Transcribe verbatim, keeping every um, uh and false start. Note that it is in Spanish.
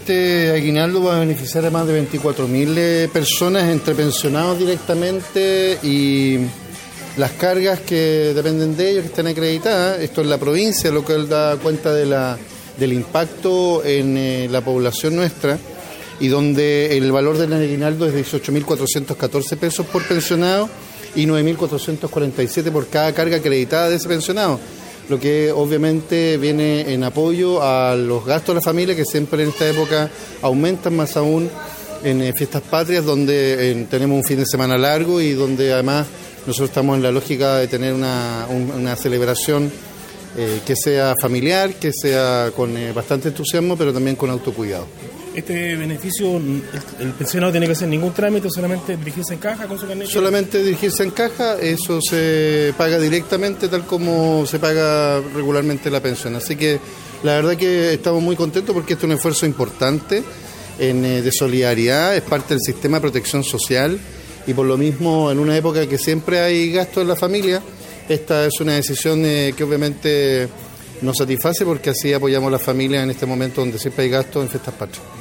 Este aguinaldo va a beneficiar a más de veinticuatro mil eh, personas, entre pensionados directamente y las cargas que dependen de ellos, que están acreditadas. Esto es la provincia, lo que da cuenta de la, del impacto en eh, la población nuestra, y donde el valor del aguinaldo es de dieciocho mil cuatrocientos catorce pesos por pensionado y nueve mil cuatrocientos cuarenta y siete por cada carga acreditada de ese pensionado, lo que obviamente viene en apoyo a los gastos de la familia, que siempre en esta época aumentan, más aún en eh, fiestas patrias, donde eh, tenemos un fin de semana largo y donde además nosotros estamos en la lógica de tener una, un, una celebración eh, que sea familiar, que sea con eh, bastante entusiasmo, pero también con autocuidado. Este beneficio, el, el pensionado tiene que hacer ningún trámite, solamente dirigirse en caja con su carnet. Solamente dirigirse en caja, eso se paga directamente tal como se paga regularmente la pensión. Así que la verdad que estamos muy contentos porque esto es un esfuerzo importante en, eh, de solidaridad, es parte del sistema de protección social, y por lo mismo en una época que siempre hay gastos en la familia, esta es una decisión eh, que obviamente nos satisface, porque así apoyamos a las familias en este momento donde siempre hay gastos en fiestas patrias.